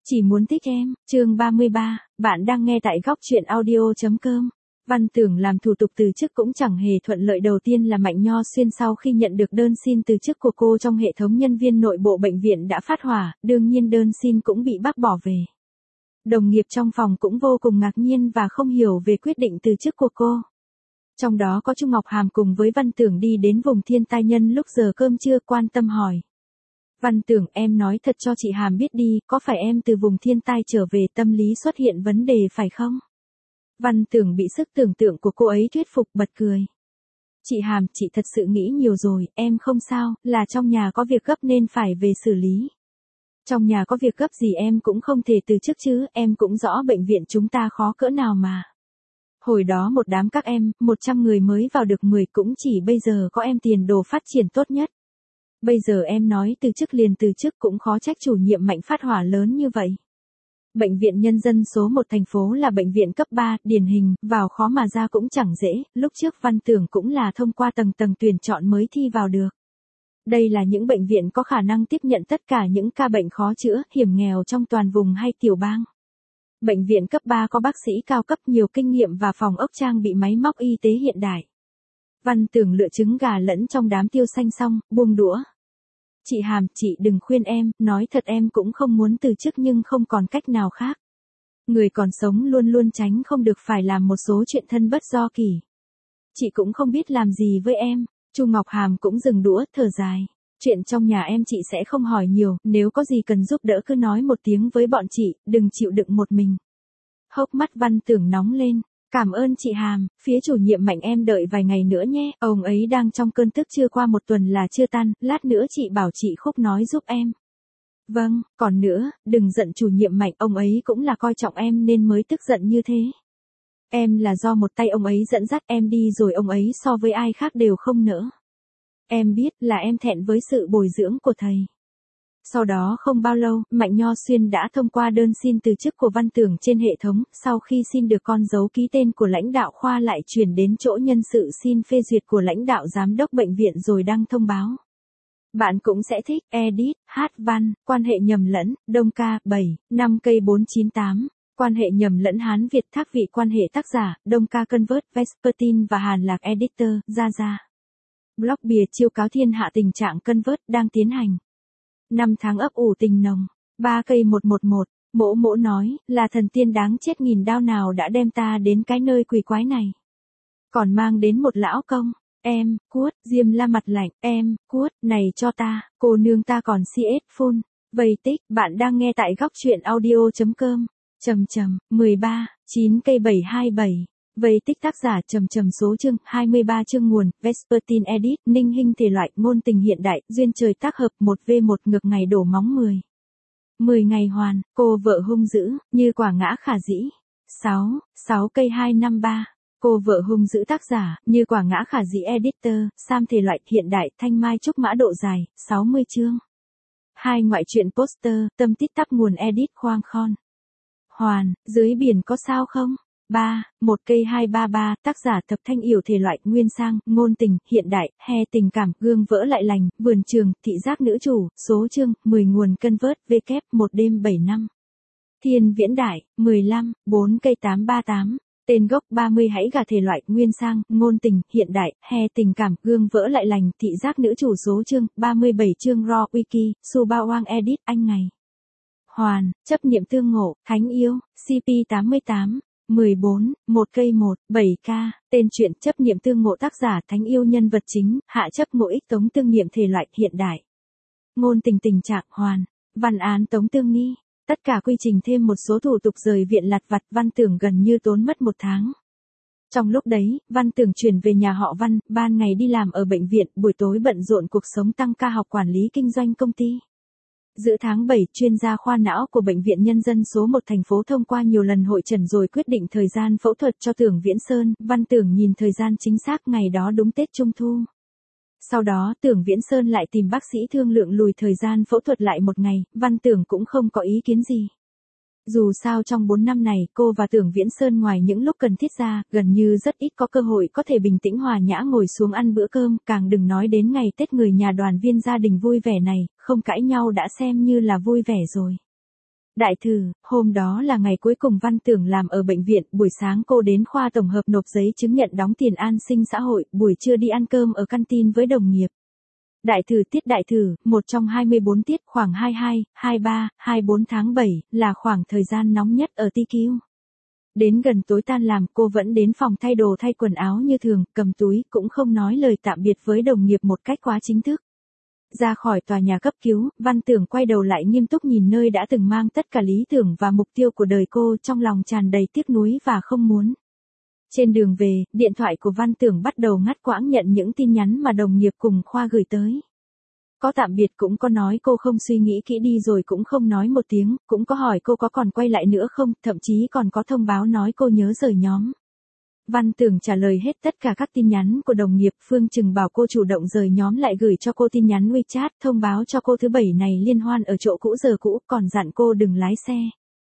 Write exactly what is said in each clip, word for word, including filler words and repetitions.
Chỉ muốn thích em, chương ba mươi ba, bạn đang nghe tại góc truyện audio chấm com. Văn Tưởng làm thủ tục từ chức cũng chẳng hề thuận lợi. Đầu tiên là Mạnh Nho Xuyên sau khi nhận được đơn xin từ chức của cô trong hệ thống nhân viên nội bộ bệnh viện đã phát hỏa, đương nhiên đơn xin cũng bị bác bỏ về. Đồng nghiệp trong phòng cũng vô cùng ngạc nhiên và không hiểu về quyết định từ chức của cô. Trong đó có Trung Ngọc Hàm cùng với Văn Tưởng đi đến vùng thiên tai nhân lúc giờ cơm trưa, quan tâm hỏi. Văn Tưởng, em nói thật cho chị Hàm biết đi, có phải em từ vùng thiên tai trở về tâm lý xuất hiện vấn đề phải không? Văn Tưởng bị sức tưởng tượng của cô ấy thuyết phục, bật cười. Chị Hàm, chị thật sự nghĩ nhiều rồi, em không sao, là trong nhà có việc gấp nên phải về xử lý. Trong nhà có việc gấp gì em cũng không thể từ chức chứ, em cũng rõ bệnh viện chúng ta khó cỡ nào mà. Hồi đó một đám các em, một trăm người mới vào được mười, cũng chỉ bây giờ có em tiền đồ phát triển tốt nhất. Bây giờ em nói từ chức liền từ chức cũng khó trách chủ nhiệm Mạnh phát hỏa lớn như vậy. Bệnh viện nhân dân số một thành phố là bệnh viện cấp ba, điển hình, vào khó mà ra cũng chẳng dễ, lúc trước Văn Tưởng cũng là thông qua tầng tầng tuyển chọn mới thi vào được. Đây là những bệnh viện có khả năng tiếp nhận tất cả những ca bệnh khó chữa, hiểm nghèo trong toàn vùng hay tiểu bang. Bệnh viện cấp ba có bác sĩ cao cấp, nhiều kinh nghiệm và phòng ốc trang bị máy móc y tế hiện đại. Văn Tưởng lựa trứng gà lẫn trong đám tiêu xanh xong, buông đũa. Chị Hàm, chị đừng khuyên em, nói thật em cũng không muốn từ chức nhưng không còn cách nào khác. Người còn sống luôn luôn tránh không được phải làm một số chuyện thân bất do kỳ. Chị cũng không biết làm gì với em. Chu Ngọc Hàm cũng dừng đũa, thở dài. Chuyện trong nhà em chị sẽ không hỏi nhiều, nếu có gì cần giúp đỡ cứ nói một tiếng với bọn chị, đừng chịu đựng một mình. Hốc mắt Văn Tưởng nóng lên. Cảm ơn chị Hàm, phía chủ nhiệm Mạnh em đợi vài ngày nữa nhé, ông ấy đang trong cơn tức chưa qua một tuần là chưa tan, lát nữa chị bảo chị Khúc nói giúp em. Vâng, còn nữa, đừng giận chủ nhiệm Mạnh, ông ấy cũng là coi trọng em nên mới tức giận như thế. Em là do một tay ông ấy dẫn dắt em đi rồi, ông ấy so với ai khác đều không nỡ. Em biết là em thẹn với sự bồi dưỡng của thầy. Sau đó không bao lâu, Mạnh Nho Xuyên đã thông qua đơn xin từ chức của Văn Tưởng trên hệ thống, sau khi xin được con dấu ký tên của lãnh đạo khoa lại chuyển đến chỗ nhân sự xin phê duyệt của lãnh đạo giám đốc bệnh viện rồi đăng thông báo. Bạn cũng sẽ thích, edit, hát văn, quan hệ nhầm lẫn, Đông Ca, bảy, năm cây bốn chín tám, quan hệ nhầm lẫn Hán Việt thác vị quan hệ tác giả, Đông Ca Convert, Vespertine và Hàn Lạc Editor, ra ra. Blog bìa chiêu cáo thiên hạ tình trạng Convert đang tiến hành. Năm tháng ấp ủ tình nồng, ba cây một một một, mỗ mỗ nói, là thần tiên đáng chết nghìn đao nào đã đem ta đến cái nơi quỷ quái này. Còn mang đến một lão công, em, cuốt, Diêm La mặt lạnh, em, cuốt, này cho ta, cô nương ta còn xê ét full, vây tích, bạn đang nghe tại góc truyện audio chấm com, chầm chầm, mười ba, chín cây bảy hai bảy. Vây tích tác giả trầm trầm số chương, hai mươi ba chương nguồn, Vespertine Edit, Ninh Hinh thể loại, ngôn tình hiện đại, duyên trời tác hợp một v một ngược ngày đổ móng mười. mười ngày hoàn, cô vợ hung dữ, như quả ngã khả dĩ. sáu, sáu cây hai năm ba. Cô vợ hung dữ tác giả, như quả ngã khả dĩ editor, Sam thể loại, hiện đại, thanh mai trúc mã độ dài, sáu mươi chương. hai ngoại truyện poster, tâm tít tắp nguồn edit khoang khon. Hoàn, dưới biển có sao không? ba, một cây hai ba ba, tác giả Thập Thanh Yểu thể loại, nguyên sang, ngôn tình, hiện đại, he tình cảm, gương vỡ lại lành, vườn trường, thị giác nữ chủ, số chương, mười nguồn Convert, v kép, một đêm bảy năm. Thiên Viễn Đại, mười lăm, bốn cây tám ba tám, tên gốc ba mươi hãy gà thể loại, nguyên sang, ngôn tình, hiện đại, he tình cảm, gương vỡ lại lành, thị giác nữ chủ, số chương, ba mươi bảy chương raw wiki, Subawang edit, anh ngày. Hoàn, chấp niệm tương ngộ, thánh yêu, xê pê tám mươi tám. mười bốn, một cây một, bảy k, tên truyện chấp niệm tương ngộ tác giả thánh yêu nhân vật chính, hạ chấp ngộ ích tống tương niệm thể loại, hiện đại. Ngôn tình tình trạng, hoàn, văn án tống tương nghi, tất cả quy trình thêm một số thủ tục rời viện lặt vặt, Văn Tưởng gần như tốn mất một tháng. Trong lúc đấy, Văn Tưởng chuyển về nhà họ Văn, ban ngày đi làm ở bệnh viện, buổi tối bận rộn cuộc sống tăng ca học quản lý kinh doanh công ty. Giữa tháng bảy, chuyên gia khoa não của Bệnh viện Nhân dân số một thành phố thông qua nhiều lần hội chẩn rồi quyết định thời gian phẫu thuật cho Tưởng Viễn Sơn, Văn Tưởng nhìn thời gian chính xác ngày đó đúng Tết Trung Thu. Sau đó Tưởng Viễn Sơn lại tìm bác sĩ thương lượng lùi thời gian phẫu thuật lại một ngày, Văn Tưởng cũng không có ý kiến gì. Dù sao trong bốn năm này, cô và Tưởng Viễn Sơn ngoài những lúc cần thiết ra, gần như rất ít có cơ hội có thể bình tĩnh hòa nhã ngồi xuống ăn bữa cơm, càng đừng nói đến ngày Tết người nhà đoàn viên gia đình vui vẻ này, không cãi nhau đã xem như là vui vẻ rồi. Đại thử, hôm đó là ngày cuối cùng Văn Tưởng làm ở bệnh viện, buổi sáng cô đến khoa tổng hợp nộp giấy chứng nhận đóng tiền an sinh xã hội, buổi trưa đi ăn cơm ở canteen với đồng nghiệp. Đại thử tiết đại thử, một trong hai mươi bốn tiết khoảng hai mươi hai, hai mươi ba, hai mươi bốn tháng bảy, là khoảng thời gian nóng nhất ở tê quy. Đến gần tối tan làm cô vẫn đến phòng thay đồ thay quần áo như thường, cầm túi, cũng không nói lời tạm biệt với đồng nghiệp một cách quá chính thức. Ra khỏi tòa nhà cấp cứu, Văn Tưởng quay đầu lại nghiêm túc nhìn nơi đã từng mang tất cả lý tưởng và mục tiêu của đời cô, trong lòng tràn đầy tiếc nuối và không muốn. Trên đường về, điện thoại của Văn Tưởng bắt đầu ngắt quãng nhận những tin nhắn mà đồng nghiệp cùng khoa gửi tới. Có tạm biệt cũng có nói cô không suy nghĩ kỹ đi rồi cũng không nói một tiếng, cũng có hỏi cô có còn quay lại nữa không, thậm chí còn có thông báo nói cô nhớ rời nhóm. Văn Tưởng trả lời hết tất cả các tin nhắn của đồng nghiệp, Phương Trừng bảo cô chủ động rời nhóm lại gửi cho cô tin nhắn WeChat thông báo cho cô thứ bảy này liên hoan ở chỗ cũ giờ cũ, còn dặn cô đừng lái xe.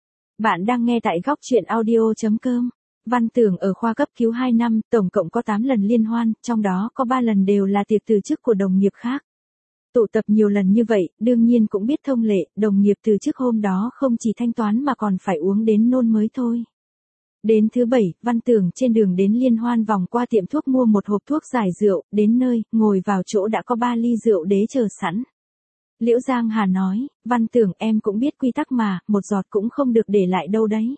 Bạn đang nghe tại góc truyện audio chấm com. Văn Tưởng ở khoa cấp cứu hai năm, tổng cộng có tám lần liên hoan, trong đó có ba lần đều là tiệc từ chức của đồng nghiệp khác. Tụ tập nhiều lần như vậy, đương nhiên cũng biết thông lệ, đồng nghiệp từ chức hôm đó không chỉ thanh toán mà còn phải uống đến nôn mới thôi. Đến thứ bảy, Văn Tưởng trên đường đến liên hoan vòng qua tiệm thuốc mua một hộp thuốc giải rượu, đến nơi, ngồi vào chỗ đã có ba ly rượu đế chờ sẵn. Liễu Giang Hà nói, Văn Tưởng em cũng biết quy tắc mà, một giọt cũng không được để lại đâu đấy.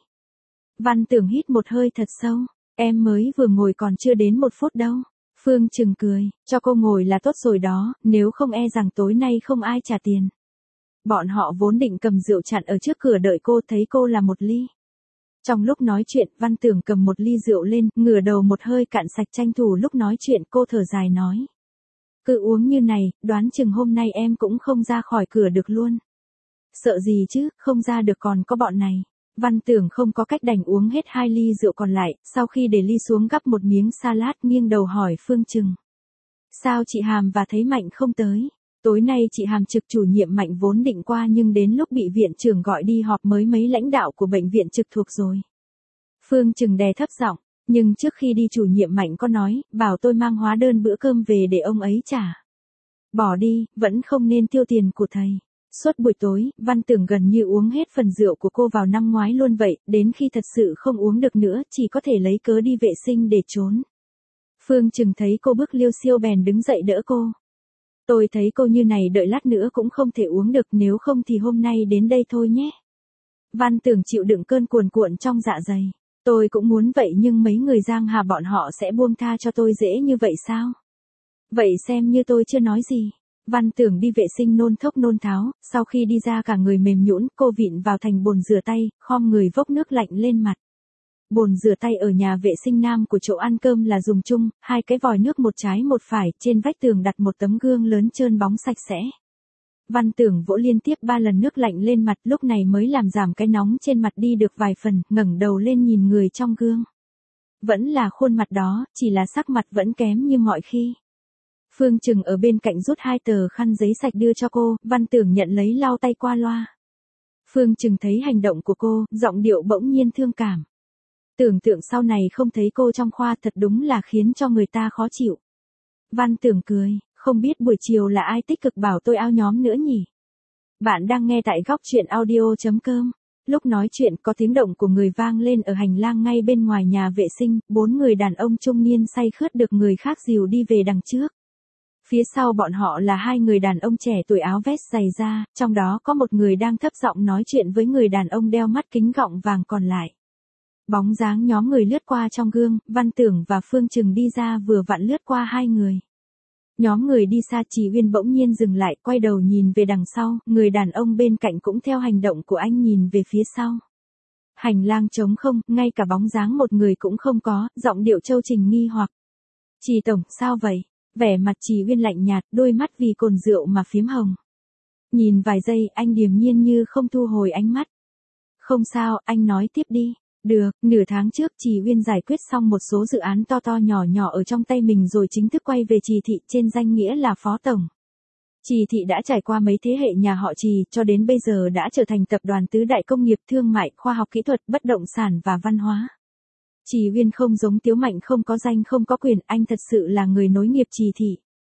Văn Tưởng hít một hơi thật sâu, em mới vừa ngồi còn chưa đến một phút đâu. Phương Trừng cười, cho cô ngồi là tốt rồi đó, nếu không e rằng tối nay không ai trả tiền. Bọn họ vốn định cầm rượu chặn ở trước cửa đợi cô, thấy cô là một ly. Trong lúc nói chuyện, Văn Tưởng cầm một ly rượu lên, ngửa đầu một hơi cạn sạch, tranh thủ lúc nói chuyện cô thở dài nói. Cứ uống như này, đoán chừng hôm nay em cũng không ra khỏi cửa được luôn. Sợ gì chứ, không ra được còn có bọn này. Văn Tưởng không có cách đành uống hết hai ly rượu còn lại, sau khi để ly xuống gắp một miếng salad nghiêng đầu hỏi Phương Trừng. Sao chị Hàm và thấy Mạnh không tới? Tối nay chị Hàm trực chủ nhiệm Mạnh vốn định qua nhưng đến lúc bị viện trưởng gọi đi họp mới mấy lãnh đạo của bệnh viện trực thuộc rồi. Phương Trừng đè thấp giọng, nhưng trước khi đi chủ nhiệm Mạnh có nói, bảo tôi mang hóa đơn bữa cơm về để ông ấy trả. Bỏ đi, vẫn không nên tiêu tiền của thầy. Suốt buổi tối, Văn Tưởng gần như uống hết phần rượu của cô vào năm ngoái luôn vậy, đến khi thật sự không uống được nữa, chỉ có thể lấy cớ đi vệ sinh để trốn. Phương Trừng thấy cô bước liêu xiêu bèn đứng dậy đỡ cô. Tôi thấy cô như này đợi lát nữa cũng không thể uống được, nếu không thì hôm nay đến đây thôi nhé. Văn Tưởng chịu đựng cơn cuồn cuộn trong dạ dày. Tôi cũng muốn vậy nhưng mấy người Giang Hà bọn họ sẽ buông tha cho tôi dễ như vậy sao? Vậy xem như tôi chưa nói gì. Văn Tưởng đi vệ sinh nôn thốc nôn tháo, sau khi đi ra cả người mềm nhũn, cô vịn vào thành bồn rửa tay, khom người vốc nước lạnh lên mặt. Bồn rửa tay ở nhà vệ sinh nam của chỗ ăn cơm là dùng chung, hai cái vòi nước một trái một phải, trên vách tường đặt một tấm gương lớn trơn bóng sạch sẽ. Văn Tưởng vỗ liên tiếp ba lần nước lạnh lên mặt, lúc này mới làm giảm cái nóng trên mặt đi được vài phần, ngẩng đầu lên nhìn người trong gương. Vẫn là khuôn mặt đó, chỉ là sắc mặt vẫn kém như mọi khi. Phương Trừng ở bên cạnh rút hai tờ khăn giấy sạch đưa cho cô, Văn Tưởng nhận lấy lau tay qua loa. Phương Trừng thấy hành động của cô, giọng điệu bỗng nhiên thương cảm. Tưởng tượng sau này không thấy cô trong khoa thật đúng là khiến cho người ta khó chịu. Văn Tưởng cười, không biết buổi chiều là ai tích cực bảo tôi ao nhóm nữa nhỉ? Bạn đang nghe tại góc truyện audio chấm com. Lúc nói chuyện có tiếng động của người vang lên ở hành lang ngay bên ngoài nhà vệ sinh, bốn người đàn ông trung niên say khướt được người khác dìu đi về đằng trước. Phía sau bọn họ là hai người đàn ông trẻ tuổi áo vest dày da, trong đó có một người đang thấp giọng nói chuyện với người đàn ông đeo mắt kính gọng vàng còn lại. Bóng dáng nhóm người lướt qua trong gương, Văn Tưởng và Phương Trừng đi ra vừa vặn lướt qua hai người. Nhóm người đi xa, Chỉ Uyên bỗng nhiên dừng lại, quay đầu nhìn về đằng sau, người đàn ông bên cạnh cũng theo hành động của anh nhìn về phía sau. Hành lang trống không, ngay cả bóng dáng một người cũng không có, giọng điệu Châu Trình nghi hoặc. Chỉ tổng, sao vậy? Vẻ mặt Chỉ Uyên lạnh nhạt, đôi mắt vì cồn rượu mà phiếm hồng. Nhìn vài giây, anh điềm nhiên như không thu hồi ánh mắt. Không sao, anh nói tiếp đi. Được, nửa tháng trước Chỉ Uyên giải quyết xong một số dự án to to nhỏ nhỏ ở trong tay mình rồi chính thức quay về Trì Thị trên danh nghĩa là phó tổng. Trì Thị đã trải qua mấy thế hệ nhà họ Trì, cho đến bây giờ đã trở thành tập đoàn tứ đại công nghiệp thương mại, khoa học kỹ thuật, bất động sản và văn hóa. Chỉ Uyên không giống Tiếu Mạnh, không có danh không có quyền, anh thật sự là người nối nghiệp Trì Thị.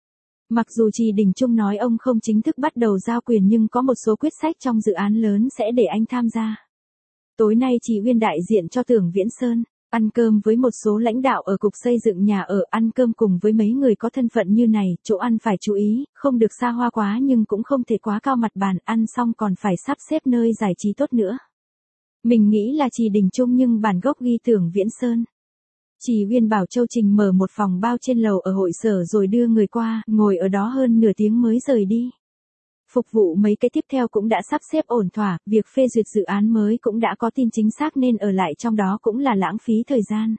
Mặc dù Trì Đình Trung nói ông không chính thức bắt đầu giao quyền nhưng có một số quyết sách trong dự án lớn sẽ để anh tham gia. Tối nay Trì Uyên đại diện cho Tưởng Viễn Sơn, ăn cơm với một số lãnh đạo ở cục xây dựng nhà ở, ăn cơm cùng với mấy người có thân phận như này, chỗ ăn phải chú ý, không được xa hoa quá nhưng cũng không thể quá cao, mặt bàn ăn xong còn phải sắp xếp nơi giải trí tốt nữa. Mình nghĩ là Trì Đình Trung nhưng bản gốc ghi Tưởng Viễn Sơn. Trì Uyên bảo Châu Trình mở một phòng bao trên lầu ở hội sở rồi đưa người qua, ngồi ở đó hơn nửa tiếng mới rời đi. Phục vụ mấy cái tiếp theo cũng đã sắp xếp ổn thỏa, việc phê duyệt dự án mới cũng đã có tin chính xác nên ở lại trong đó cũng là lãng phí thời gian.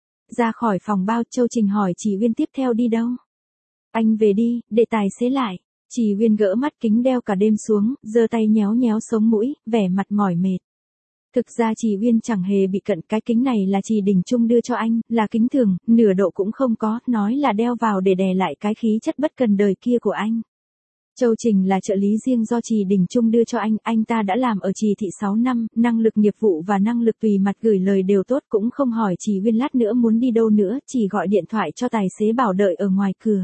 Ra khỏi phòng bao, Châu Trình hỏi Trì Uyên tiếp theo đi đâu. Anh về đi, để tài xế lại. Trì Uyên gỡ mắt kính đeo cả đêm xuống, giơ tay nhéo nhéo sống mũi, vẻ mặt mỏi mệt. Thực ra Trì Uyên chẳng hề bị cận, cái kính này là Trì Đình Trung đưa cho anh, là kính thường, nửa độ cũng không có, nói là đeo vào để đè lại cái khí chất bất cần đời kia của anh. Châu Trình là trợ lý riêng do Trì Đình Trung đưa cho anh, anh ta đã làm ở Trì thị sáu năm, năng lực nghiệp vụ và năng lực tùy mặt gửi lời đều tốt, cũng không hỏi Trì Uyên lát nữa muốn đi đâu nữa, chỉ gọi điện thoại cho tài xế bảo đợi ở ngoài cửa.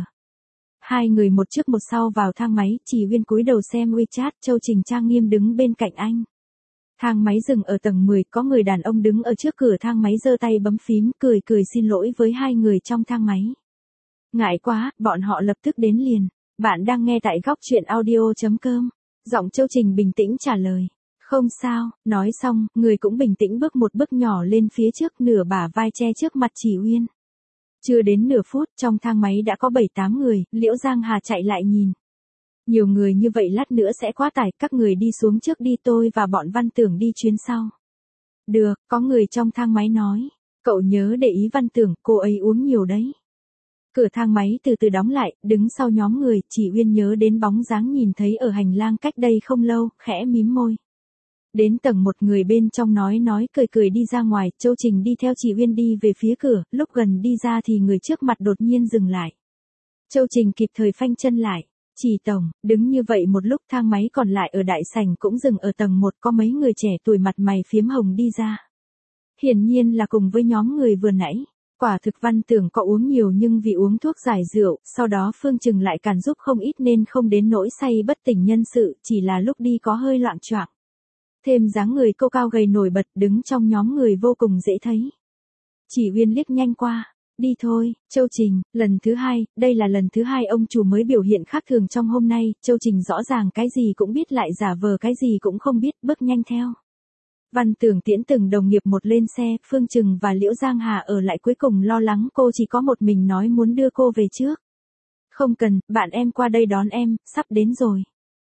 Hai người một trước một sau vào thang máy, Trì Uyên cúi đầu xem WeChat, Châu Trình trang nghiêm đứng bên cạnh anh. Thang máy dừng ở tầng mười, có người đàn ông đứng ở trước cửa thang máy giơ tay bấm phím, cười cười xin lỗi với hai người trong thang máy. Ngại quá, bọn họ lập tức đến liền. Bạn đang nghe tại góc truyện audio chấm com. Giọng Châu Trình bình tĩnh trả lời. Không sao, nói xong, người cũng bình tĩnh bước một bước nhỏ lên phía trước, nửa bả vai che trước mặt Trì Uyên. Chưa đến nửa phút, trong thang máy đã có bảy tám người, Liễu Giang Hà chạy lại nhìn. Nhiều người như vậy lát nữa sẽ quá tải, các người đi xuống trước đi, tôi và bọn Văn Tưởng đi chuyến sau. Được, có người trong thang máy nói. Cậu nhớ để ý Văn Tưởng, cô ấy uống nhiều đấy. Cửa thang máy từ từ đóng lại, đứng sau nhóm người, Trì Uyên nhớ đến bóng dáng nhìn thấy ở hành lang cách đây không lâu, khẽ mím môi. Đến tầng một, người bên trong nói nói cười cười đi ra ngoài, Châu Trình đi theo Trì Uyên đi về phía cửa, lúc gần đi ra thì người trước mặt đột nhiên dừng lại. Châu Trình kịp thời phanh chân lại. Trì tổng, đứng như vậy một lúc, thang máy còn lại ở đại sảnh cũng dừng ở tầng một, có mấy người trẻ tuổi mặt mày phiếm hồng đi ra. Hiển nhiên là cùng với nhóm người vừa nãy. Quả thực Văn Tưởng có uống nhiều nhưng vì uống thuốc giải rượu, sau đó Phương Trừng lại càn giúp không ít nên không đến nỗi say bất tỉnh nhân sự, chỉ là lúc đi có hơi loạng choạng. Thêm dáng người cô cao gầy nổi bật, đứng trong nhóm người vô cùng dễ thấy. Trì Uyên liếc nhanh qua. Đi thôi, Châu Trình, lần thứ hai, đây là lần thứ hai ông chủ mới biểu hiện khác thường trong hôm nay, Châu Trình rõ ràng cái gì cũng biết lại giả vờ cái gì cũng không biết, bước nhanh theo. Văn Tưởng tiễn từng đồng nghiệp một lên xe, Phương Trừng và Liễu Giang Hà ở lại cuối cùng lo lắng cô chỉ có một mình nói muốn đưa cô về trước. Không cần, bạn em qua đây đón em, sắp đến rồi.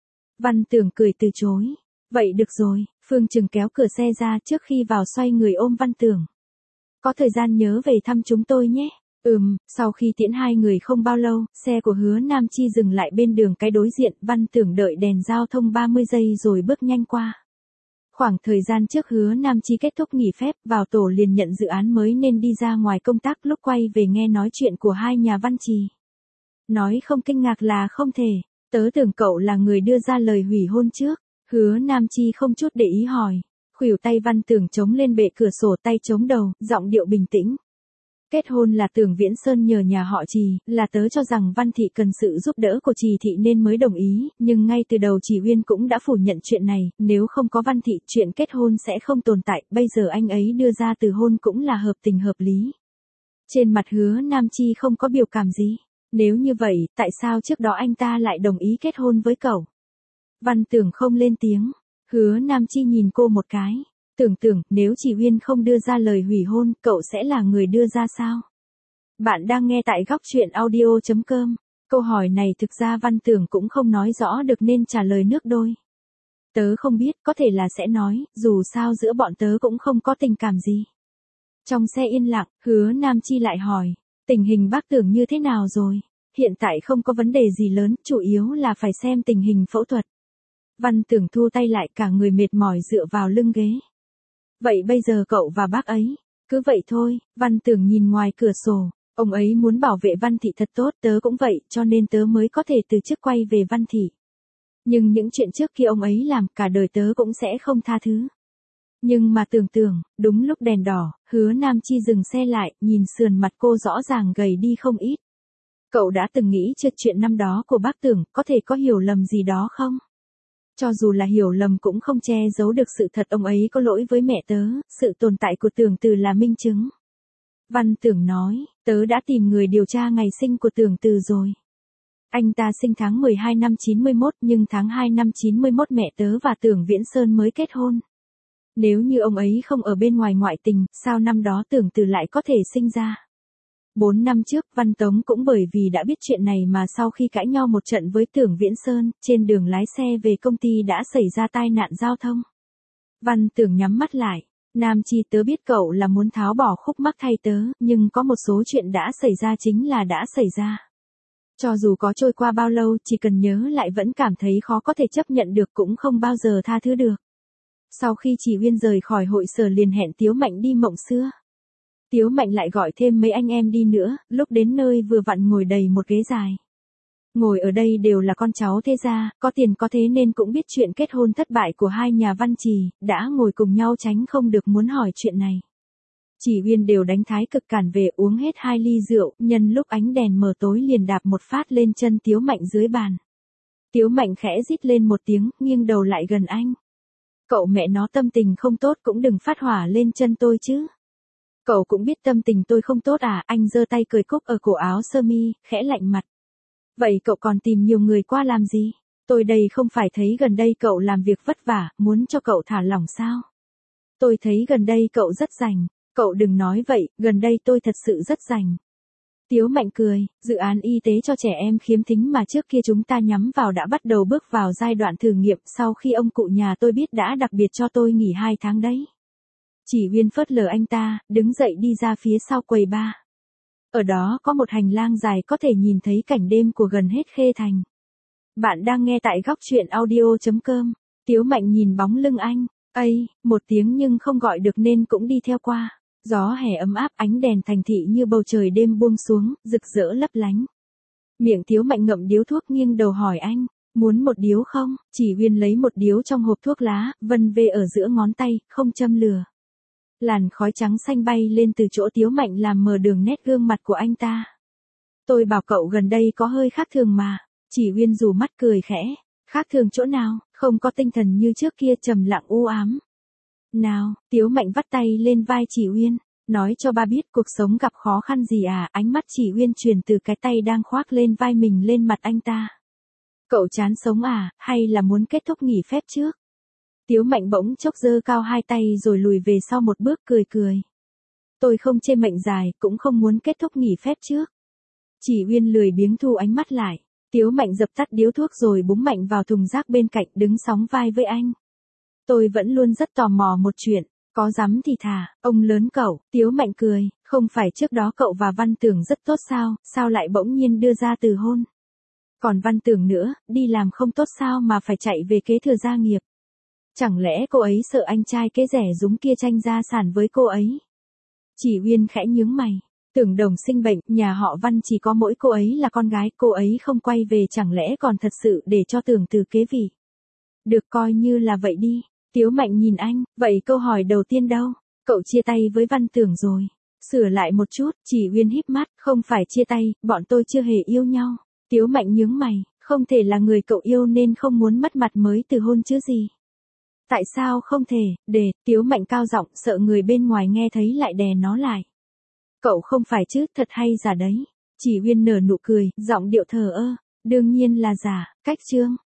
Văn Tưởng cười từ chối. Vậy được rồi, Phương Trừng kéo cửa xe ra, trước khi vào xoay người ôm Văn Tưởng. Có thời gian nhớ về thăm chúng tôi nhé. Ừm, sau khi tiễn hai người không bao lâu, xe của Hứa Nam Chi dừng lại bên đường cái đối diện, Văn Tưởng đợi đèn giao thông ba mươi giây rồi bước nhanh qua. Khoảng thời gian trước Hứa Nam Chi kết thúc nghỉ phép, vào tổ liền nhận dự án mới nên đi ra ngoài công tác, lúc quay về nghe nói chuyện của hai nhà Văn Trì. Nói không kinh ngạc là không thể, tớ tưởng cậu là người đưa ra lời hủy hôn trước. Hứa Nam Chi không chút để ý hỏi. Khuỷu tay Văn Tưởng chống lên bệ cửa sổ, tay chống đầu, giọng điệu bình tĩnh. Kết hôn là Tưởng Viễn Sơn nhờ nhà họ Trì, là tớ cho rằng Văn Thị cần sự giúp đỡ của Trì Thị nên mới đồng ý, nhưng ngay từ đầu Trì Uyên cũng đã phủ nhận chuyện này, nếu không có Văn Thị chuyện kết hôn sẽ không tồn tại, bây giờ anh ấy đưa ra từ hôn cũng là hợp tình hợp lý. Trên mặt Hứa Nam Chi không có biểu cảm gì. Nếu như vậy, tại sao trước đó anh ta lại đồng ý kết hôn với cậu? Văn Tưởng không lên tiếng. Hứa Nam Chi nhìn cô một cái. Tưởng Tưởng, nếu Trì Uyên không đưa ra lời hủy hôn, cậu sẽ là người đưa ra sao? Bạn đang nghe tại góc truyện audio chấm com. Câu hỏi này thực ra Văn Tưởng cũng không nói rõ được nên trả lời nước đôi. Tớ không biết, có thể là sẽ nói, dù sao giữa bọn tớ cũng không có tình cảm gì. Trong xe yên lặng, Hứa Nam Chi lại hỏi, tình hình bác Tưởng như thế nào rồi? Hiện tại không có vấn đề gì lớn, chủ yếu là phải xem tình hình phẫu thuật. Văn Tưởng thu tay lại, cả người mệt mỏi dựa vào lưng ghế. Vậy bây giờ cậu và bác ấy, cứ vậy thôi. Văn Tưởng nhìn ngoài cửa sổ, ông ấy muốn bảo vệ Văn Thị thật tốt, tớ cũng vậy, cho nên tớ mới có thể từ chức quay về Văn Thị. Nhưng những chuyện trước kia ông ấy làm, cả đời tớ cũng sẽ không tha thứ. Nhưng mà tưởng tưởng, đúng lúc đèn đỏ, Hứa Nam Chi dừng xe lại, nhìn sườn mặt cô rõ ràng gầy đi không ít. Cậu đã từng nghĩ chưa chuyện năm đó của bác Tưởng có thể có hiểu lầm gì đó không? Cho dù là hiểu lầm cũng không che giấu được sự thật ông ấy có lỗi với mẹ tớ, sự tồn tại của Tưởng Từ là minh chứng. Văn Tưởng nói, tớ đã tìm người điều tra ngày sinh của Tưởng Từ rồi. Anh ta sinh tháng mười hai năm chín mươi mốt nhưng tháng hai năm chín mươi mốt mẹ tớ và Tưởng Viễn Sơn mới kết hôn. Nếu như ông ấy không ở bên ngoài ngoại tình, sao năm đó Tưởng Từ lại có thể sinh ra? Bốn năm trước, Văn Tống cũng bởi vì đã biết chuyện này mà sau khi cãi nhau một trận với Tưởng Viễn Sơn, trên đường lái xe về công ty đã xảy ra tai nạn giao thông. Văn Tưởng nhắm mắt lại. Nam Chi, tớ biết cậu là muốn tháo bỏ khúc mắc thay tớ, nhưng có một số chuyện đã xảy ra chính là đã xảy ra. Cho dù có trôi qua bao lâu, chỉ cần nhớ lại vẫn cảm thấy khó có thể chấp nhận được, cũng không bao giờ tha thứ được. Sau khi Chỉ Uyên rời khỏi hội sở liền hẹn Tiếu Mạnh đi mộng xưa. Tiếu Mạnh lại gọi thêm mấy anh em đi nữa, lúc đến nơi vừa vặn ngồi đầy một ghế dài. Ngồi ở đây đều là con cháu thế gia, có tiền có thế nên cũng biết chuyện kết hôn thất bại của hai nhà Văn Trì, đã ngồi cùng nhau tránh không được muốn hỏi chuyện này. Chỉ Uyên đều đánh thái cực cản về uống hết hai ly rượu, nhân lúc ánh đèn mờ tối liền đạp một phát lên chân Tiếu Mạnh dưới bàn. Tiếu Mạnh khẽ rít lên một tiếng, nghiêng đầu lại gần anh. Cậu mẹ nó tâm tình không tốt cũng đừng phát hỏa lên chân tôi chứ. Cậu cũng biết tâm tình tôi không tốt à, anh giơ tay cười cúc ở cổ áo sơ mi, khẽ lạnh mặt. Vậy cậu còn tìm nhiều người qua làm gì? Tôi đây không phải thấy gần đây cậu làm việc vất vả, muốn cho cậu thả lỏng sao? Tôi thấy gần đây cậu rất rảnh. Cậu đừng nói vậy, gần đây tôi thật sự rất rảnh. Tiếu Mạnh cười, dự án y tế cho trẻ em khiếm thính mà trước kia chúng ta nhắm vào đã bắt đầu bước vào giai đoạn thử nghiệm, sau khi ông cụ nhà tôi biết đã đặc biệt cho tôi nghỉ hai tháng đấy. Chỉ Uyên phớt lờ anh ta, đứng dậy đi ra phía sau quầy bar. Ở đó có một hành lang dài có thể nhìn thấy cảnh đêm của gần hết Khê Thành. Bạn đang nghe tại góc truyện audio chấm com. Tiếu Mạnh nhìn bóng lưng anh, ây, một tiếng nhưng không gọi được nên cũng đi theo qua. Gió hè ấm áp, ánh đèn thành thị như bầu trời đêm buông xuống, rực rỡ lấp lánh. Miệng Tiếu Mạnh ngậm điếu thuốc nghiêng đầu hỏi anh, muốn một điếu không? Chỉ Uyên lấy một điếu trong hộp thuốc lá, vân vê ở giữa ngón tay, không châm lửa. Làn khói trắng xanh bay lên từ chỗ Tiếu Mạnh làm mờ đường nét gương mặt của anh ta. Tôi bảo cậu gần đây có hơi khác thường mà. Chỉ Uyên rủ mắt cười khẽ. Khác thường chỗ nào, không có tinh thần như trước kia trầm lặng u ám. Nào, Tiếu Mạnh vắt tay lên vai Chỉ Uyên, nói cho ba biết cuộc sống gặp khó khăn gì à, ánh mắt Chỉ Uyên chuyển từ cái tay đang khoác lên vai mình lên mặt anh ta. Cậu chán sống à, hay là muốn kết thúc nghỉ phép trước? Tiếu Mạnh bỗng chốc giơ cao hai tay rồi lùi về sau một bước cười cười. Tôi không chê mệnh dài, cũng không muốn kết thúc nghỉ phép trước. Chỉ Uyên lười biếng thu ánh mắt lại. Tiếu Mạnh dập tắt điếu thuốc rồi búng mạnh vào thùng rác bên cạnh đứng sóng vai với anh. Tôi vẫn luôn rất tò mò một chuyện, có dám thì thả, ông lớn cậu, Tiếu Mạnh cười, không phải trước đó cậu và Văn Tưởng rất tốt sao, sao lại bỗng nhiên đưa ra từ hôn. Còn Văn Tưởng nữa, đi làm không tốt sao mà phải chạy về kế thừa gia nghiệp. Chẳng lẽ cô ấy sợ anh trai kế rẻ rúng kia tranh gia sản với cô ấy? Chỉ Uyên khẽ nhướng mày. Tưởng Đồng sinh bệnh, nhà họ Văn chỉ có mỗi cô ấy là con gái, cô ấy không quay về chẳng lẽ còn thật sự để cho Tưởng Từ kế vị. Được coi như là vậy đi. Tiếu Mạnh nhìn anh, vậy câu hỏi đầu tiên đâu? Cậu chia tay với Văn Tưởng rồi. Sửa lại một chút, Chỉ Uyên híp mắt, không phải chia tay, bọn tôi chưa hề yêu nhau. Tiếu Mạnh nhướng mày, không thể là người cậu yêu nên không muốn mất mặt mới từ hôn chứ gì. Tại sao không thể, để, Tiếu Mạnh cao giọng sợ người bên ngoài nghe thấy lại đè nó lại. Cậu không phải chứ, thật hay giả đấy. Chỉ Uyên nở nụ cười, giọng điệu thờ ơ, đương nhiên là giả, cách trương.